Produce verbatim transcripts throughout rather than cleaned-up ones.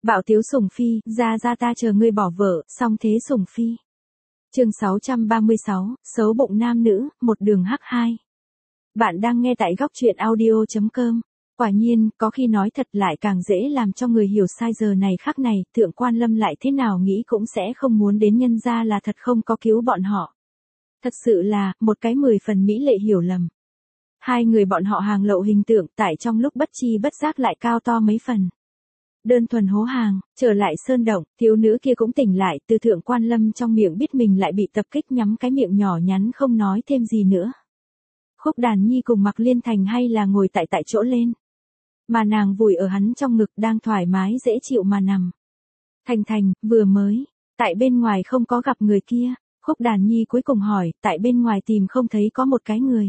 Bạo tiếu sủng phi, ra ra ta chờ ngươi bỏ vợ, song thế sủng phi. Chương sáu trăm ba mươi sáu, xấu bụng nam nữ, một đường hắc hai. Bạn đang nghe tại góc truyện audio chấm com. Quả nhiên, có khi nói thật lại càng dễ làm cho người hiểu sai giờ này khắc này, Thượng Quan Lâm lại thế nào nghĩ cũng sẽ không muốn đến nhân ra là thật không có cứu bọn họ. Thật sự là, một cái mười phần mỹ lệ hiểu lầm. Hai người bọn họ hàng lậu hình tượng tại trong lúc bất chi bất giác lại cao to mấy phần. Đơn thuần hố hàng, trở lại sơn động, thiếu nữ kia cũng tỉnh lại từ Thượng Quan Lâm trong miệng biết mình lại bị tập kích, nhắm cái miệng nhỏ nhắn không nói thêm gì nữa. Khúc Đàn Nhi cùng Mạc Liên Thành hay là ngồi tại tại chỗ lên. Mà nàng vùi ở hắn trong ngực đang thoải mái dễ chịu mà nằm. Thành Thành, vừa mới, tại bên ngoài không có gặp người kia, Khúc Đàn Nhi cuối cùng hỏi, tại bên ngoài tìm không thấy có một cái người.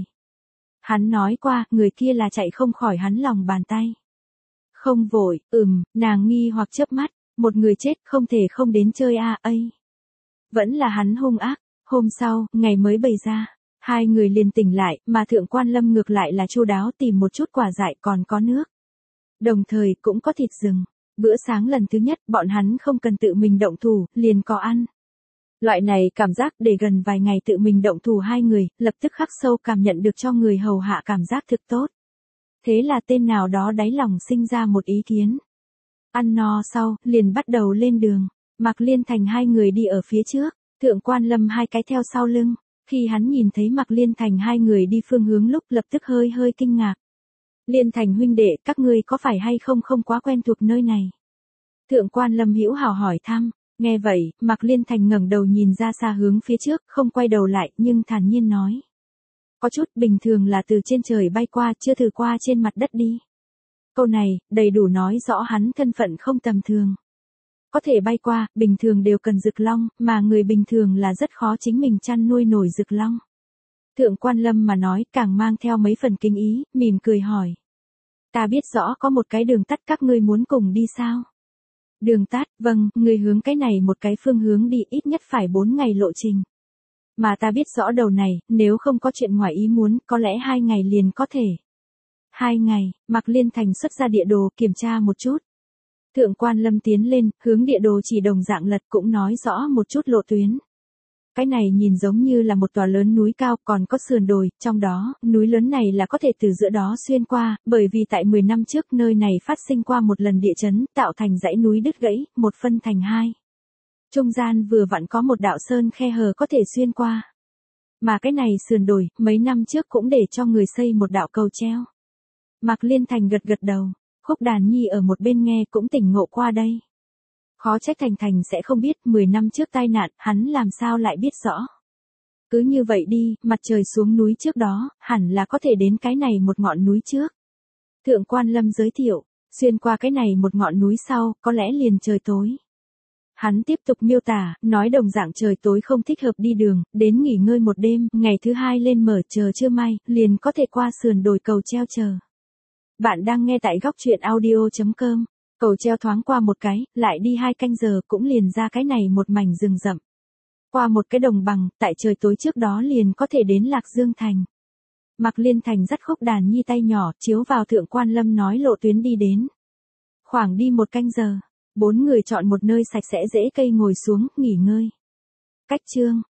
Hắn nói qua, người kia là chạy không khỏi hắn lòng bàn tay. Không vội, ừm, nàng nghi hoặc chớp mắt, một người chết không thể không đến chơi a ấy. Vẫn là hắn hung ác, hôm sau, ngày mới bày ra, hai người liền tỉnh lại, mà Thượng Quan Lâm ngược lại là chu đáo tìm một chút quả dại còn có nước. Đồng thời cũng có thịt rừng, bữa sáng lần thứ nhất bọn hắn không cần tự mình động thủ, liền có ăn. Loại này cảm giác để gần vài ngày tự mình động thủ hai người, lập tức khắc sâu cảm nhận được cho người hầu hạ cảm giác thực tốt. Thế là tên nào đó đáy lòng sinh ra một ý kiến. Ăn no sau, liền bắt đầu lên đường. Mạc Liên Thành hai người đi ở phía trước, Thượng Quan Lâm hai cái theo sau lưng. Khi hắn nhìn thấy Mạc Liên Thành hai người đi phương hướng lúc lập tức hơi hơi kinh ngạc. Liên Thành huynh đệ, các ngươi có phải hay không không quá quen thuộc nơi này? Thượng Quan Lâm hữu hào hỏi thăm. Nghe vậy, Mạc Liên Thành ngẩng đầu nhìn ra xa hướng phía trước, không quay đầu lại, nhưng thản nhiên nói. Có chút bình thường là từ trên trời bay qua, chưa thử qua trên mặt đất đi. Câu này, đầy đủ nói rõ hắn thân phận không tầm thường. Có thể bay qua, bình thường đều cần rực long, mà người bình thường là rất khó chính mình chăn nuôi nổi rực long. Thượng Quan Lâm mà nói càng mang theo mấy phần kinh ý, mỉm cười hỏi. Ta biết rõ có một cái đường tắt các ngươi muốn cùng đi sao? Đường tắt, vâng, người hướng cái này một cái phương hướng đi ít nhất phải bốn ngày lộ trình. Mà ta biết rõ đầu này, nếu không có chuyện ngoài ý muốn, có lẽ hai ngày liền có thể. Hai ngày, Mạc Liên Thành xuất ra địa đồ kiểm tra một chút. Thượng Quan Lâm tiến lên, hướng địa đồ chỉ đồng dạng lật cũng nói rõ một chút lộ tuyến. Cái này nhìn giống như là một tòa lớn núi cao còn có sườn đồi, trong đó, núi lớn này là có thể từ giữa đó xuyên qua, bởi vì tại mười năm trước nơi này phát sinh qua một lần địa chấn, tạo thành dãy núi đứt gãy, một phân thành hai. Trung gian vừa vặn có một đạo sơn khe hở có thể xuyên qua. Mà cái này sườn đồi, mấy năm trước cũng để cho người xây một đạo cầu treo. Mạc Liên Thành gật gật đầu, Khúc Đàn Nhi ở một bên nghe cũng tỉnh ngộ qua đây. Khó trách Thành Thành sẽ không biết, mười năm trước tai nạn, hắn làm sao lại biết rõ. Cứ như vậy đi, mặt trời xuống núi trước đó, hẳn là có thể đến cái này một ngọn núi trước. Thượng Quan Lâm giới thiệu, xuyên qua cái này một ngọn núi sau, có lẽ liền trời tối. Hắn tiếp tục miêu tả, nói đồng dạng trời tối không thích hợp đi đường, đến nghỉ ngơi một đêm, ngày thứ hai lên mở chờ trưa may, liền có thể qua sườn đồi cầu treo chờ. Bạn đang nghe tại góc truyện audio chấm com. Cầu treo thoáng qua một cái, lại đi hai canh giờ cũng liền ra cái này một mảnh rừng rậm. Qua một cái đồng bằng, tại trời tối trước đó liền có thể đến Lạc Dương Thành. Mạc Liên Thành dắt Khúc Đàn Nhi tay nhỏ, chiếu vào Thượng Quan Lâm nói lộ tuyến đi đến. Khoảng đi một canh giờ, bốn người chọn một nơi sạch sẽ dễ cây ngồi xuống, nghỉ ngơi. Cách chương,